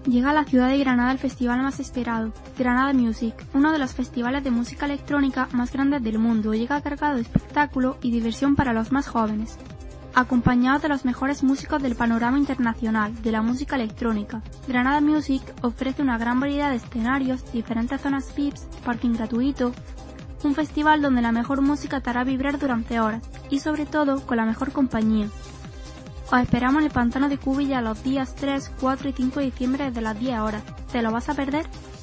Llega a la ciudad de Granada el festival más esperado, Granada Music, uno de los festivales de música electrónica más grandes del mundo. Llega cargado de espectáculo y diversión para los más jóvenes, acompañado de los mejores músicos del panorama internacional de la música electrónica. Granada Music ofrece una gran variedad de escenarios, diferentes zonas VIPs, parking gratuito, un festival donde la mejor música te hará vibrar durante horas y sobre todo con la mejor compañía. Os esperamos en el Pantano de Cubilla los días 3, 4 y 5 de diciembre desde las 10 horas. ¿Te lo vas a perder?